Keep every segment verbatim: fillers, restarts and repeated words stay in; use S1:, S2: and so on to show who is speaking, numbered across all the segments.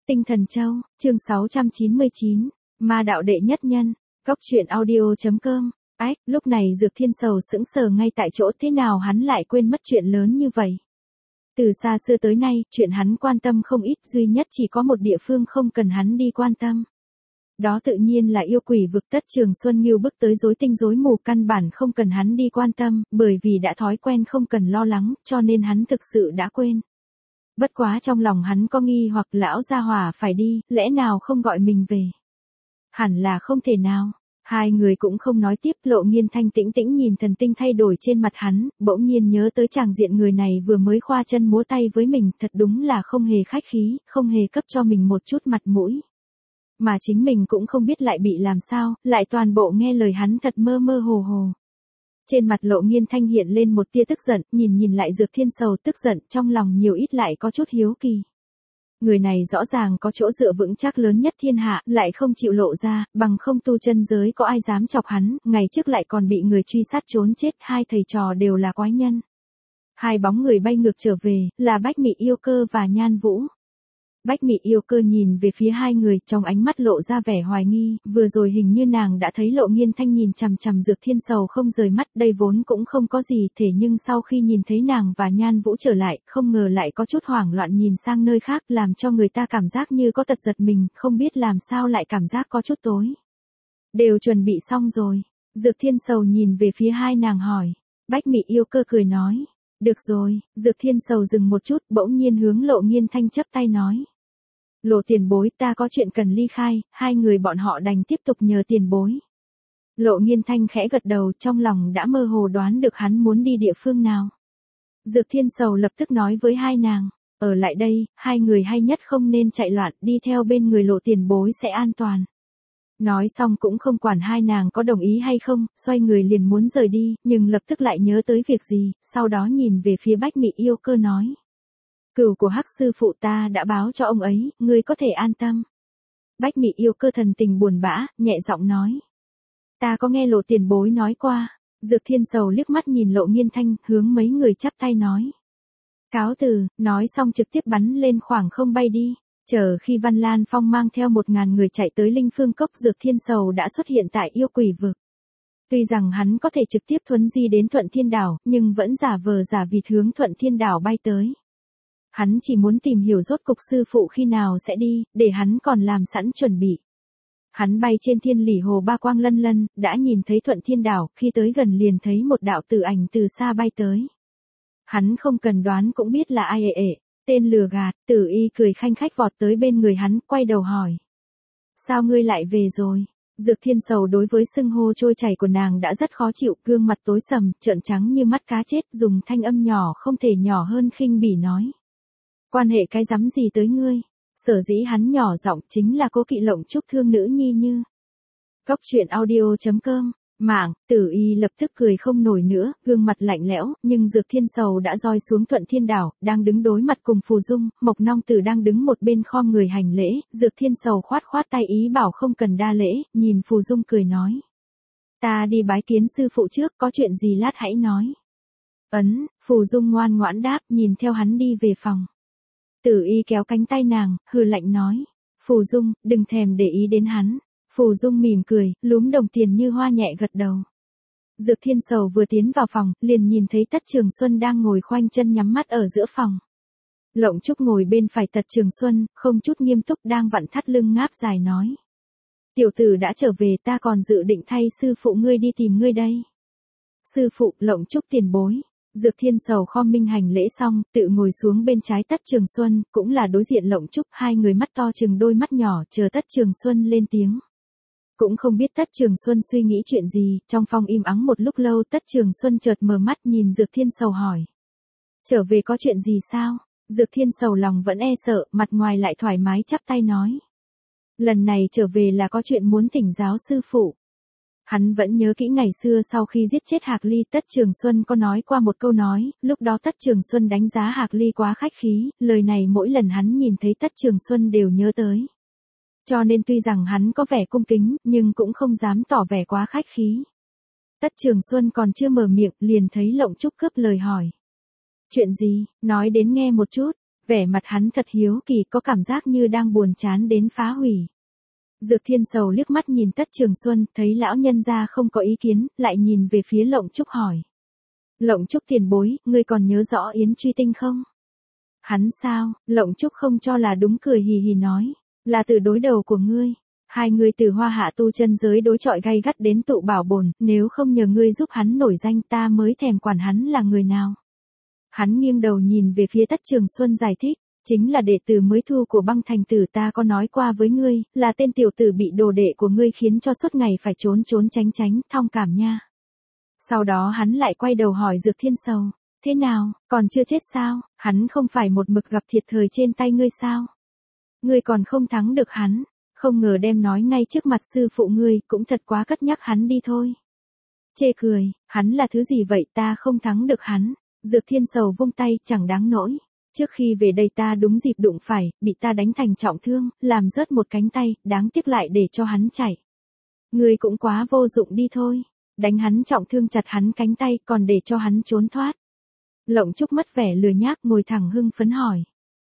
S1: Tinh Thần Châu, chương sáu trăm chín mươi chín, Ma đạo đệ nhất nhân, Cốc truyện audio.com. Ách, lúc này Dược Thiên Sầu sững sờ ngay tại chỗ, thế nào hắn lại quên mất chuyện lớn như vậy. Từ xa xưa tới nay, chuyện hắn quan tâm không ít, duy nhất chỉ có một địa phương không cần hắn đi quan tâm. Đó tự nhiên là yêu quỷ vực. Tất Trường Xuân Nghiêu bức tới rối tinh rối mù, căn bản không cần hắn đi quan tâm, bởi vì đã thói quen không cần lo lắng, cho nên hắn thực sự đã quên. Bất quá trong lòng hắn có nghi hoặc, lão gia hỏa phải đi, lẽ nào không gọi mình về? Hẳn là không thể nào. Hai người cũng không nói tiếp. Lộ Nghiên Thanh tĩnh tĩnh nhìn thần tinh thay đổi trên mặt hắn, bỗng nhiên nhớ tới tràng diện người này vừa mới khoa chân múa tay với mình, thật đúng là không hề khách khí, không hề cấp cho mình một chút mặt mũi. Mà chính mình cũng không biết lại bị làm sao, lại toàn bộ nghe lời hắn thật mơ mơ hồ hồ. Trên mặt Lộ Nghiên Thanh hiện lên một tia tức giận, nhìn nhìn lại Dược Thiên Sầu, tức giận, trong lòng nhiều ít lại có chút hiếu kỳ. Người này rõ ràng có chỗ dựa vững chắc lớn nhất thiên hạ, lại không chịu lộ ra, bằng không tu chân giới có ai dám chọc hắn, ngày trước lại còn bị người truy sát trốn chết, hai thầy trò đều là quái nhân. Hai bóng người bay ngược trở về, là Bách Mị Yêu Cơ và Nhan Vũ. Bách Mị Yêu Cơ nhìn về phía hai người, trong ánh mắt lộ ra vẻ hoài nghi, vừa rồi hình như nàng đã thấy Lộ Nghiên Thanh nhìn chằm chằm Dược Thiên Sầu không rời mắt, đây vốn cũng không có gì, thế nhưng sau khi nhìn thấy nàng và Nhan Vũ trở lại, không ngờ lại có chút hoảng loạn nhìn sang nơi khác, làm cho người ta cảm giác như có tật giật mình, không biết làm sao lại cảm giác có chút tối. Đều chuẩn bị xong rồi. Dược Thiên Sầu nhìn về phía hai nàng hỏi. Bách Mị Yêu Cơ cười nói. Được rồi. Dược Thiên Sầu dừng một chút, bỗng nhiên hướng Lộ Nghiên Thanh chắp tay nói. Lộ tiền bối, ta có chuyện cần ly khai. Hai người bọn họ đành tiếp tục nhờ tiền bối. Lộ Nghiên Thanh khẽ gật đầu, trong lòng đã mơ hồ đoán được hắn muốn đi địa phương nào. Dược Thiên Sầu lập tức nói với hai nàng. Ở lại đây, hai người hay nhất không nên chạy loạn, đi theo bên người Lộ tiền bối sẽ an toàn. Nói xong cũng không quản hai nàng có đồng ý hay không, xoay người liền muốn rời đi, nhưng lập tức lại nhớ tới việc gì, sau đó nhìn về phía Bách Mị Yêu Cơ nói. Cửu của Hắc sư phụ ta đã báo cho ông ấy, ngươi có thể an tâm. Bách Mị Yêu Cơ thần tình buồn bã, nhẹ giọng nói. Ta có nghe Lộ tiền bối nói qua. Dược Thiên Sầu liếc mắt nhìn Lộ Nghiên Thanh, hướng mấy người chắp tay nói. Cáo từ, nói xong trực tiếp bắn lên khoảng không bay đi. Chờ khi Văn Lan Phong mang theo một ngàn người chạy tới Linh Phương Cốc, Dược Thiên Sầu đã xuất hiện tại yêu quỷ vực. Tuy rằng hắn có thể trực tiếp thuấn di đến Thuận Thiên Đảo, nhưng vẫn giả vờ giả vịt hướng Thuận Thiên Đảo bay tới. Hắn chỉ muốn tìm hiểu rốt cục sư phụ khi nào sẽ đi, để hắn còn làm sẵn chuẩn bị. Hắn bay trên thiên lỷ hồ ba quang lân lân, đã nhìn thấy Thuận Thiên Đảo, khi tới gần liền thấy một đạo tử ảnh từ xa bay tới. Hắn không cần đoán cũng biết là ai ệ ệ. Tên lừa gạt. Tử Y cười khanh khách vọt tới bên người hắn, quay đầu hỏi. Sao ngươi lại về rồi? Dược Thiên Sầu đối với xưng hô trôi chảy của nàng đã rất khó chịu, gương mặt tối sầm, trợn trắng như mắt cá chết, dùng thanh âm nhỏ không thể nhỏ hơn khinh bỉ nói. Quan hệ cái rắm gì tới ngươi? Sở dĩ hắn nhỏ giọng chính là cố kỵ Lộng Trúc thương nữ nhi như. Cốc truyện audio.com. Mạng, Tử Y lập tức cười không nổi nữa, gương mặt lạnh lẽo, nhưng Dược Thiên Sầu đã roi xuống Thuận Thiên Đảo, đang đứng đối mặt cùng Phù Dung, Mộc Nong Tử đang đứng một bên khom người hành lễ, Dược Thiên Sầu khoát khoát tay ý bảo không cần đa lễ, nhìn Phù Dung cười nói. Ta đi bái kiến sư phụ trước, có chuyện gì lát hãy nói. Ấn, Phù Dung ngoan ngoãn đáp, nhìn theo hắn đi về phòng. Tử Y kéo cánh tay nàng, hừ lạnh nói. Phù Dung, đừng thèm để ý đến hắn. Phù Dung mỉm cười, lúm đồng tiền như hoa nhẹ gật đầu. Dược Thiên Sầu vừa tiến vào phòng, liền nhìn thấy Tất Trường Xuân đang ngồi khoanh chân nhắm mắt ở giữa phòng. Lộng Trúc ngồi bên phải Tất Trường Xuân, không chút nghiêm túc đang vặn thắt lưng ngáp dài nói. Tiểu tử đã trở về, ta còn dự định thay sư phụ ngươi đi tìm ngươi đây. Sư phụ, Lộng Trúc tiền bối. Dược Thiên Sầu khom minh hành lễ xong, tự ngồi xuống bên trái Tất Trường Xuân, cũng là đối diện Lộng Trúc, hai người mắt to chừng đôi mắt nhỏ, chờ Tất Trường Xuân lên tiếng. Cũng không biết Tất Trường Xuân suy nghĩ chuyện gì, trong phòng im ắng một lúc lâu, Tất Trường Xuân chợt mở mắt nhìn Dược Thiên Sầu hỏi. Trở về có chuyện gì sao? Dược Thiên Sầu lòng vẫn e sợ, mặt ngoài lại thoải mái chắp tay nói. Lần này trở về là có chuyện muốn thỉnh giáo sư phụ. Hắn vẫn nhớ kỹ ngày xưa sau khi giết chết Hạc Ly, Tất Trường Xuân có nói qua một câu nói, lúc đó Tất Trường Xuân đánh giá Hạc Ly quá khách khí, lời này mỗi lần hắn nhìn thấy Tất Trường Xuân đều nhớ tới. Cho nên tuy rằng hắn có vẻ cung kính, nhưng cũng không dám tỏ vẻ quá khách khí. Tất Trường Xuân còn chưa mở miệng, liền thấy Lộng Trúc cướp lời hỏi. Chuyện gì, nói đến nghe một chút. Vẻ mặt hắn thật hiếu kỳ, có cảm giác như đang buồn chán đến phá hủy. Dược Thiên Sầu liếc mắt nhìn Tất Trường Xuân, thấy lão nhân gia không có ý kiến, lại nhìn về phía Lộng Trúc hỏi. Lộng Trúc tiền bối, ngươi còn nhớ rõ Yến Truy Tinh không? Hắn sao? Lộng Trúc không cho là đúng, cười hì hì nói. Là từ đối đầu của ngươi. Hai người từ Hoa Hạ tu chân giới đối chọi gay gắt đến tụ bảo bồn, nếu không nhờ ngươi giúp hắn nổi danh ta mới thèm quản hắn là người nào. Hắn nghiêng đầu nhìn về phía Tất Trường Xuân giải thích, chính là đệ tử mới thu của Băng Thành Tử, ta có nói qua với ngươi, là tên tiểu tử bị đồ đệ của ngươi khiến cho suốt ngày phải trốn trốn tránh tránh, thong cảm nha. Sau đó hắn lại quay đầu hỏi Dược Thiên Sầu, thế nào, còn chưa chết sao, hắn không phải một mực gặp thiệt thòi trên tay ngươi sao? Ngươi còn không thắng được hắn, không ngờ đem nói ngay trước mặt sư phụ ngươi, cũng thật quá cất nhắc hắn đi thôi. Chê cười, hắn là thứ gì vậy, ta không thắng được hắn. Dược Thiên Sầu vung tay, chẳng đáng nỗi. Trước khi về đây ta đúng dịp đụng phải, bị ta đánh thành trọng thương, làm rớt một cánh tay, đáng tiếc lại để cho hắn chạy. Ngươi cũng quá vô dụng đi thôi. Đánh hắn trọng thương, chặt hắn cánh tay, còn để cho hắn trốn thoát. Lộng Trúc mất vẻ lười nhác, ngồi thẳng hưng phấn hỏi.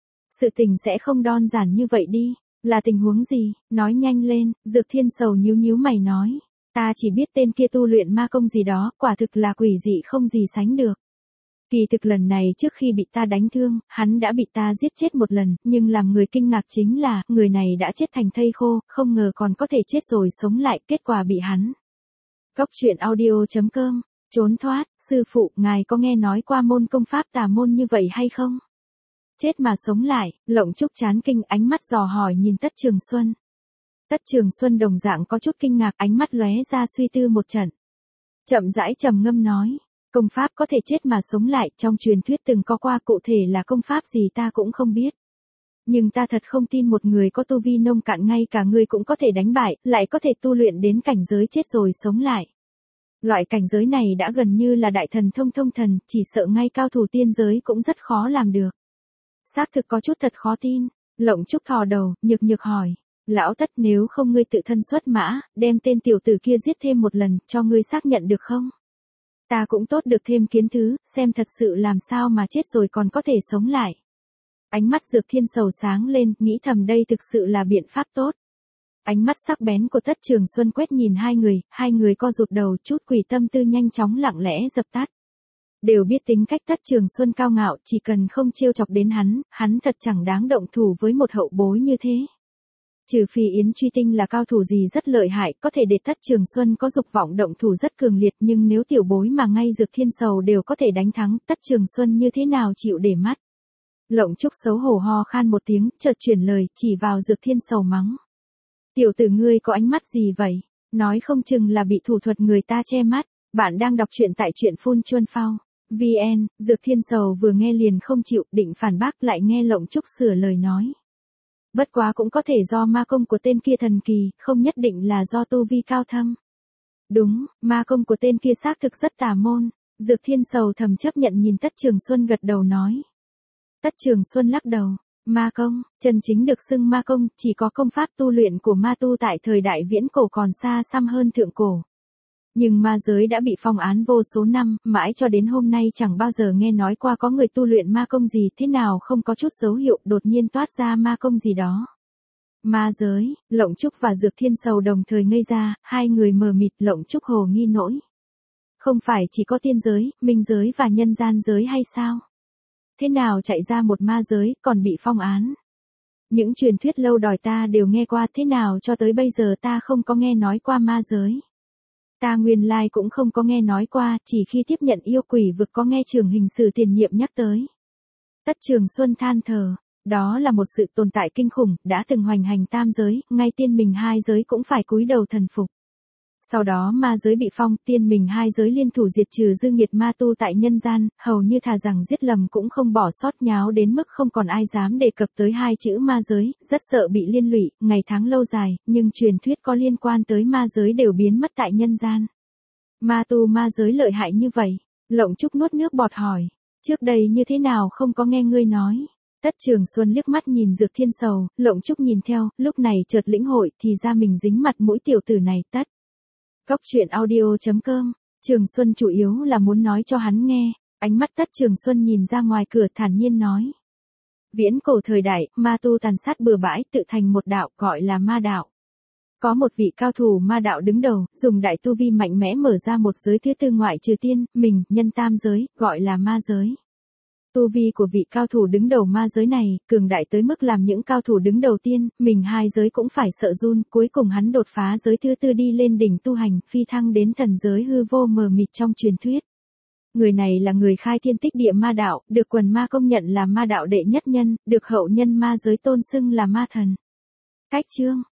S1: Sự tình sẽ không đơn giản như vậy đi. Là tình huống gì? Nói nhanh lên. Dược Thiên Sầu nhíu nhíu mày nói. Ta chỉ biết tên kia tu luyện ma công gì đó, quả thực là quỷ dị không gì sánh được. Kỳ thực lần này trước khi bị ta đánh thương, hắn đã bị ta giết chết một lần, nhưng làm người kinh ngạc chính là, người này đã chết thành thây khô, không ngờ còn có thể chết rồi sống lại, kết quả bị hắn. Góc truyện audio chấm com, trốn thoát, sư phụ, ngài có nghe nói qua môn công pháp tà môn như vậy hay không? Chết mà sống lại, Lộng Trúc chán kinh, ánh mắt dò hỏi nhìn Tất Trường Xuân. Tất Trường Xuân đồng dạng có chút kinh ngạc, ánh mắt lóe ra suy tư một trận. Chậm rãi trầm ngâm nói. Công pháp có thể chết mà sống lại, trong truyền thuyết từng có qua, cụ thể là công pháp gì ta cũng không biết. Nhưng ta thật không tin một người có tu vi nông cạn ngay cả ngươi cũng có thể đánh bại, lại có thể tu luyện đến cảnh giới chết rồi sống lại. Loại cảnh giới này đã gần như là đại thần thông thông thần, chỉ sợ ngay cao thủ tiên giới cũng rất khó làm được. Xác thực có chút thật khó tin. Lộng Trúc thò đầu, nhược nhược hỏi. Lão Tất, nếu không ngươi tự thân xuất mã, đem tên tiểu tử kia giết thêm một lần, cho ngươi xác nhận được không? Ta cũng tốt được thêm kiến thứ, xem thật sự làm sao mà chết rồi còn có thể sống lại. Ánh mắt Dược Thiên Sầu sáng lên, nghĩ thầm đây thực sự là biện pháp tốt. Ánh mắt sắc bén của Tất Trường Xuân quét nhìn hai người, hai người co rụt đầu, chút quỷ tâm tư nhanh chóng lặng lẽ dập tắt. Đều biết tính cách Tất Trường Xuân cao ngạo, chỉ cần không trêu chọc đến hắn, hắn thật chẳng đáng động thủ với một hậu bối như thế. Trừ phi Yến Truy Tinh là cao thủ gì rất lợi hại, có thể để Tất Trường Xuân có dục vọng động thủ rất cường liệt, nhưng nếu tiểu bối mà ngay Dược Thiên Sầu đều có thể đánh thắng, Tất Trường Xuân như thế nào chịu để mắt. Lộng Trúc xấu hổ ho khan một tiếng, chợt chuyển lời, chỉ vào Dược Thiên Sầu mắng. Tiểu tử ngươi có ánh mắt gì vậy? Nói không chừng là bị thủ thuật người ta che mắt. Bạn đang đọc truyện tại truyện phun chuân phao. vê en, Dược Thiên Sầu vừa nghe liền không chịu, định phản bác, lại nghe Lộng Trúc sửa lời nói. Bất quá cũng có thể do ma công của tên kia thần kỳ, không nhất định là do tu vi cao thâm. Đúng, ma công của tên kia xác thực rất tà môn. Dược Thiên Sầu thầm chấp nhận nhìn Tất Trường Xuân gật đầu nói. Tất Trường Xuân lắc đầu. Ma công, chân chính được xưng ma công, chỉ có công pháp tu luyện của ma tu tại thời đại viễn cổ còn xa xăm hơn thượng cổ. Nhưng ma giới đã bị phong án vô số năm, mãi cho đến hôm nay chẳng bao giờ nghe nói qua có người tu luyện ma công gì, thế nào không có chút dấu hiệu đột nhiên toát ra ma công gì đó. Ma giới, Lộng Trúc và Dược Thiên Sầu đồng thời ngây ra, hai người mờ mịt. Lộng Trúc hồ nghi nổi. Không phải chỉ có tiên giới, minh giới và nhân gian giới hay sao? Thế nào chạy ra một ma giới, còn bị phong án? Những truyền thuyết lâu đòi ta đều nghe qua, thế nào cho tới bây giờ ta không có nghe nói qua ma giới? Ta nguyên lai cũng không có nghe nói qua, chỉ khi tiếp nhận yêu quỷ vực có nghe Trường Hình Sử tiền nhiệm nhắc tới. Tất Trường Xuân than thở, đó là một sự tồn tại kinh khủng, đã từng hoành hành tam giới, ngay tiên mình hai giới cũng phải cúi đầu thần phục. Sau đó ma giới bị phong, tiên mình hai giới liên thủ diệt trừ dư nghiệt ma tu tại nhân gian, hầu như thà rằng giết lầm cũng không bỏ sót, nháo đến mức không còn ai dám đề cập tới hai chữ ma giới, rất sợ bị liên lụy, ngày tháng lâu dài, nhưng truyền thuyết có liên quan tới ma giới đều biến mất tại nhân gian. Ma tu ma giới lợi hại như vậy? Lộng Trúc nuốt nước bọt hỏi, trước đây như thế nào không có nghe ngươi nói? Tất Trường Xuân liếc mắt nhìn Dược Thiên Sầu, Lộng Trúc nhìn theo, lúc này chợt lĩnh hội, thì ra mình dính mặt mũi tiểu tử này. Tất Góc truyện audio chấm com, Trường Xuân chủ yếu là muốn nói cho hắn nghe. Ánh mắt Tất Trường Xuân nhìn ra ngoài cửa thản nhiên nói. Viễn cổ thời đại, ma tu tàn sát bừa bãi tự thành một đạo gọi là ma đạo. Có một vị cao thủ ma đạo đứng đầu, dùng đại tu vi mạnh mẽ mở ra một giới thứ tư ngoại trừ tiên, mình, nhân tam giới, gọi là ma giới. Tu vi của vị cao thủ đứng đầu ma giới này, cường đại tới mức làm những cao thủ đứng đầu tiên, mình hai giới cũng phải sợ run, cuối cùng hắn đột phá giới thứ tư đi lên đỉnh tu hành, phi thăng đến thần giới hư vô mờ mịt trong truyền thuyết. Người này là người khai thiên tích địa ma đạo, được quần ma công nhận là ma đạo đệ nhất nhân, được hậu nhân ma giới tôn xưng là ma thần. Cách chương